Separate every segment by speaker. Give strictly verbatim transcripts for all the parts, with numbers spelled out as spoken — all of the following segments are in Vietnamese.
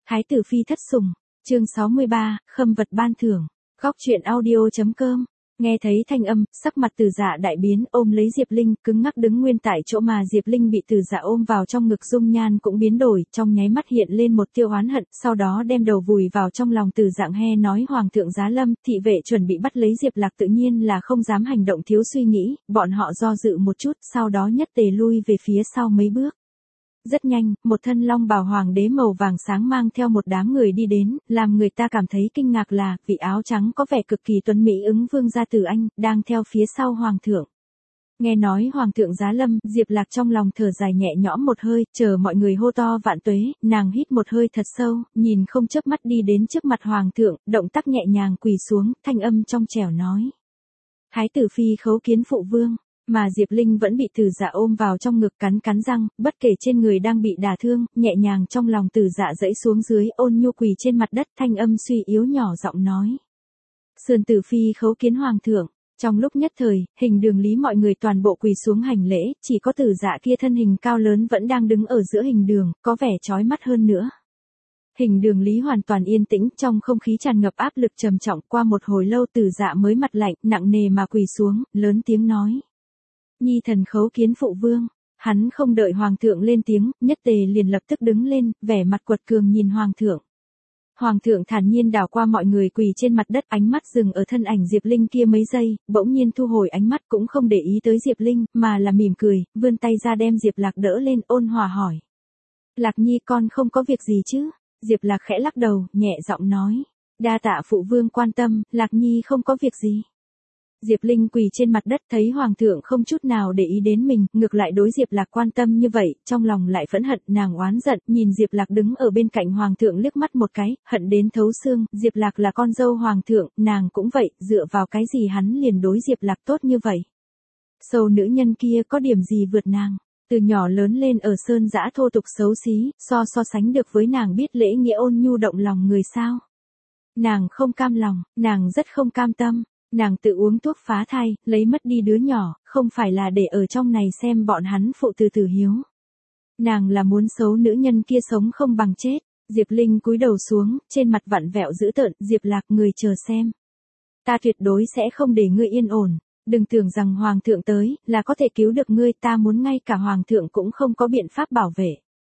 Speaker 1: Thái tử phi thất sủng, chương sáu mươi ba, khâm vật ban thưởng. Góc truyện audio.com. Nghe thấy thanh âm, sắc mặt Từ Dạ đại biến, ôm lấy Diệp Linh, cứng ngắc đứng nguyên tại chỗ mà Diệp Linh bị Từ Dạ ôm vào trong ngực, dung nhan cũng biến đổi, trong nháy mắt hiện lên một tia oán hận, sau đó đem đầu vùi vào trong lòng Từ Dạng he nói: Hoàng thượng giá lâm, thị vệ chuẩn bị bắt lấy Diệp Lạc tự nhiên là không dám hành động thiếu suy nghĩ, bọn họ do dự một chút, sau đó nhất tề lui về phía sau mấy bước. Rất nhanh, một thân long bào hoàng đế màu vàng sáng mang theo một đám người đi đến, làm người ta cảm thấy kinh ngạc là, vị áo trắng có vẻ cực kỳ tuấn mỹ ứng vương gia Từ Anh, đang theo phía sau hoàng thượng. Nghe nói hoàng thượng giá lâm, Diệp Lạc trong lòng thở dài nhẹ nhõm một hơi, chờ mọi người hô to vạn tuế, nàng hít một hơi thật sâu, nhìn không chớp mắt đi đến trước mặt hoàng thượng, động tác nhẹ nhàng quỳ xuống, thanh âm trong trẻo nói: Thái tử phi khấu kiến phụ vương. Mà Diệp Linh vẫn bị Từ Dạ ôm vào trong ngực, cắn cắn răng, bất kể trên người đang bị đả thương, nhẹ nhàng trong lòng Từ Dạ dẫy xuống dưới, ôn nhu quỳ trên mặt đất, thanh âm suy yếu nhỏ giọng nói: Sườn tử phi khấu kiến hoàng thượng. Trong lúc nhất thời, hình đường lý mọi người toàn bộ quỳ xuống hành lễ, chỉ có Từ Dạ kia thân hình cao lớn vẫn đang đứng ở giữa hình đường, có vẻ chói mắt hơn nữa. Hình đường lý hoàn toàn yên tĩnh, trong không khí tràn ngập áp lực trầm trọng, qua một hồi lâu Từ Dạ mới mặt lạnh, nặng nề mà quỳ xuống, lớn tiếng nói: Nhi thần khấu kiến phụ vương. Hắn không đợi hoàng thượng lên tiếng, nhất tề liền lập tức đứng lên, vẻ mặt quật cường nhìn hoàng thượng. Hoàng thượng thản nhiên đảo qua mọi người quỳ trên mặt đất, ánh mắt dừng ở thân ảnh Diệp Linh kia mấy giây, bỗng nhiên thu hồi ánh mắt, cũng không để ý tới Diệp Linh, mà là mỉm cười, vươn tay ra đem Diệp Lạc đỡ lên, ôn hòa hỏi: Lạc Nhi con không có việc gì chứ? Diệp Lạc khẽ lắc đầu, nhẹ giọng nói: Đa tạ phụ vương quan tâm, Lạc Nhi không có việc gì. Diệp Linh quỳ trên mặt đất, thấy hoàng thượng không chút nào để ý đến mình, ngược lại đối Diệp Lạc quan tâm như vậy, trong lòng lại phẫn hận, nàng oán giận, nhìn Diệp Lạc đứng ở bên cạnh hoàng thượng liếc mắt một cái, hận đến thấu xương, Diệp Lạc là con dâu hoàng thượng, nàng cũng vậy, dựa vào cái gì hắn liền đối Diệp Lạc tốt như vậy? Sâu nữ nhân kia có điểm gì vượt nàng? Từ nhỏ lớn lên ở sơn dã thô tục xấu xí, so so sánh được với nàng biết lễ nghĩa ôn nhu động lòng người sao? Nàng không cam lòng, nàng rất không cam tâm. Nàng tự uống thuốc phá thai, lấy mất đi đứa nhỏ, không phải là để ở trong này xem bọn hắn phụ từ từ hiếu. Nàng là muốn xấu nữ nhân kia sống không bằng chết. Diệp Linh cúi đầu xuống, trên mặt vặn vẹo dữ tợn, Diệp Lạc người chờ xem. Ta tuyệt đối sẽ không để ngươi yên ổn. Đừng tưởng rằng hoàng thượng tới, là có thể cứu được ngươi, ta muốn ngay cả hoàng thượng cũng không có biện pháp bảo vệ.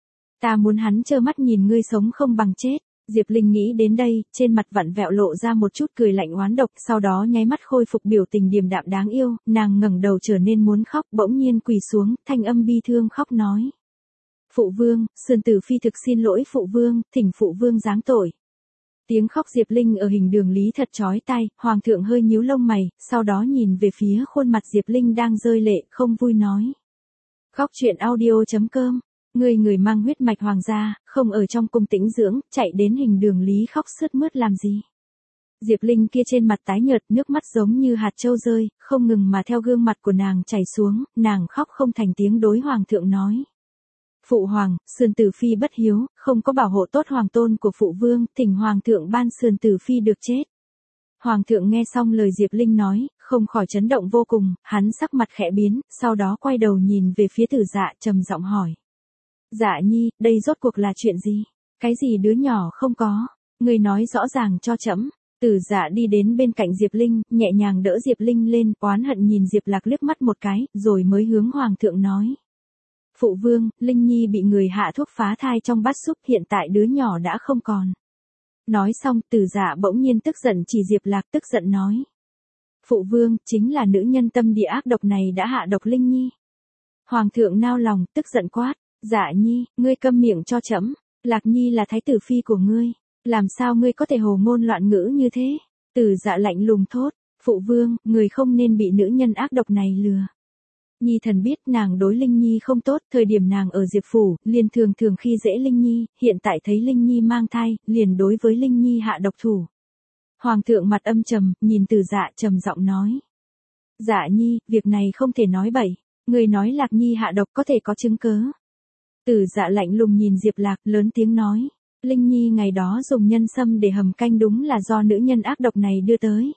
Speaker 1: Ta muốn hắn trơ mắt nhìn ngươi sống không bằng chết. Diệp Linh nghĩ đến đây, trên mặt vặn vẹo lộ ra một chút cười lạnh oán độc, sau đó nháy mắt khôi phục biểu tình điềm đạm đáng yêu, nàng ngẩng đầu trở nên muốn khóc, bỗng nhiên quỳ xuống, thanh âm bi thương khóc nói: Phụ vương, sườn tử phi thực xin lỗi phụ vương, thỉnh phụ vương giáng tội. Tiếng khóc Diệp Linh ở hình đường lý thật chói tai, hoàng thượng hơi nhíu lông mày, sau đó nhìn về phía khuôn mặt Diệp Linh đang rơi lệ, không vui nói: Góc truyện audio.com. Người người mang huyết mạch hoàng gia, không ở trong cung tĩnh dưỡng, chạy đến hình đường lý khóc sướt mướt làm gì? Diệp Linh kia trên mặt tái nhợt, nước mắt giống như hạt châu rơi, không ngừng mà theo gương mặt của nàng chảy xuống, nàng khóc không thành tiếng đối hoàng thượng nói: Phụ hoàng, sườn tử phi bất hiếu, không có bảo hộ tốt hoàng tôn của phụ vương, thỉnh hoàng thượng ban sườn tử phi được chết. Hoàng thượng nghe xong lời Diệp Linh nói, không khỏi chấn động vô cùng, hắn sắc mặt khẽ biến, sau đó quay đầu nhìn về phía Từ Dạ, trầm giọng hỏi: Dạ nhi, đây rốt cuộc là chuyện gì? Cái gì đứa nhỏ không có? Người nói rõ ràng cho trẫm. Từ Dạ đi đến bên cạnh Diệp Linh, nhẹ nhàng đỡ Diệp Linh lên, oán hận nhìn Diệp Lạc liếc mắt một cái, rồi mới hướng hoàng thượng nói: Phụ vương, Linh nhi bị người hạ thuốc phá thai trong bát súp, hiện tại đứa nhỏ đã không còn. Nói xong, Từ Dạ bỗng nhiên tức giận chỉ Diệp Lạc, tức giận nói: Phụ vương, chính là nữ nhân tâm địa ác độc này đã hạ độc Linh nhi. Hoàng thượng nao lòng, tức giận quát: Dạ nhi, ngươi câm miệng cho trẫm. Lạc nhi là thái tử phi của ngươi, làm sao ngươi có thể hồ ngôn loạn ngữ như thế? Từ Dạ lạnh lùng thốt: Phụ vương, người không nên bị nữ nhân ác độc này lừa. Nhi thần biết nàng đối Linh nhi không tốt, thời điểm nàng ở Diệp phủ, liền thường thường khi dễ Linh nhi, hiện tại thấy Linh nhi mang thai, liền đối với Linh nhi hạ độc thủ. Hoàng thượng mặt âm trầm, nhìn Từ Dạ trầm giọng nói: Dạ nhi, việc này không thể nói bậy, người nói Lạc nhi hạ độc có thể có chứng cớ. Từ Dạ lạnh lùng nhìn Diệp Lạc, lớn tiếng nói: Linh nhi ngày đó dùng nhân sâm để hầm canh đúng là do nữ nhân ác độc này đưa tới.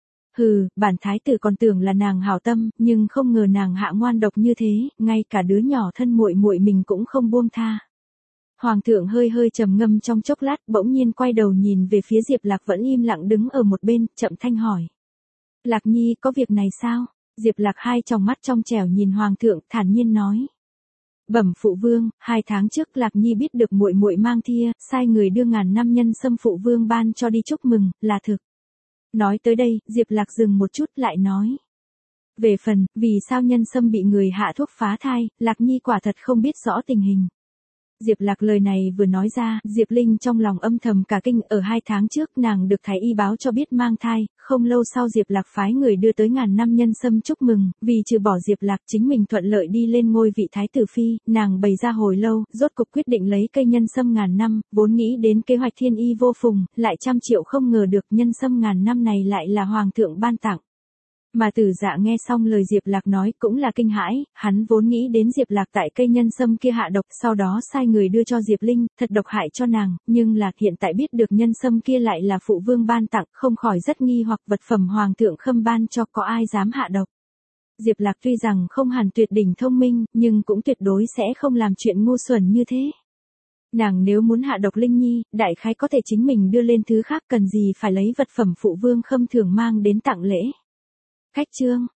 Speaker 1: Hừ, bản thái tử còn tưởng là nàng hảo tâm, nhưng không ngờ nàng hạ ngoan độc như thế, ngay cả đứa nhỏ thân muội muội mình cũng không buông tha. Hoàng thượng hơi hơi trầm ngâm trong chốc lát, bỗng nhiên quay đầu nhìn về phía Diệp Lạc vẫn im lặng đứng ở một bên, chậm thanh hỏi. Lạc Nhi, có việc này sao? Diệp Lạc hai tròng mắt trong trẻo nhìn Hoàng thượng, thản nhiên nói. Bẩm phụ vương, hai tháng trước Lạc Nhi biết được muội muội mang thia, sai người đưa ngàn năm nhân sâm phụ vương ban cho đi chúc mừng, là thực. Nói tới đây, Diệp Lạc dừng một chút lại nói. Về phần, vì sao nhân sâm bị người hạ thuốc phá thai, Lạc Nhi quả thật không biết rõ tình hình. Diệp Lạc lời này vừa nói ra, Diệp Linh trong lòng âm thầm cả kinh, ở hai tháng trước nàng được thái y báo cho biết mang thai, không lâu sau Diệp Lạc phái người đưa tới ngàn năm nhân sâm chúc mừng, vì trừ bỏ Diệp Lạc chính mình thuận lợi đi lên ngôi vị thái tử phi, nàng bày ra hồi lâu, rốt cục quyết định lấy cây nhân sâm ngàn năm, vốn nghĩ đến kế hoạch thiên y vô phùng, lại trăm triệu không ngờ được nhân sâm ngàn năm này lại là hoàng thượng ban tặng. Mà Tử Dạ nghe xong lời Diệp Lạc nói cũng là kinh hãi, hắn vốn nghĩ đến Diệp Lạc tại cây nhân sâm kia hạ độc, sau đó sai người đưa cho Diệp Linh, thật độc hại cho nàng, nhưng là hiện tại biết được nhân sâm kia lại là phụ vương ban tặng, không khỏi rất nghi hoặc vật phẩm hoàng thượng khâm ban cho có ai dám hạ độc. Diệp Lạc tuy rằng không hẳn tuyệt đỉnh thông minh, nhưng cũng tuyệt đối sẽ không làm chuyện ngu xuẩn như thế. Nàng nếu muốn hạ độc Linh Nhi, đại khái có thể chính mình đưa lên thứ khác, cần gì phải lấy vật phẩm phụ vương khâm thường mang đến tặng lễ. Khách chương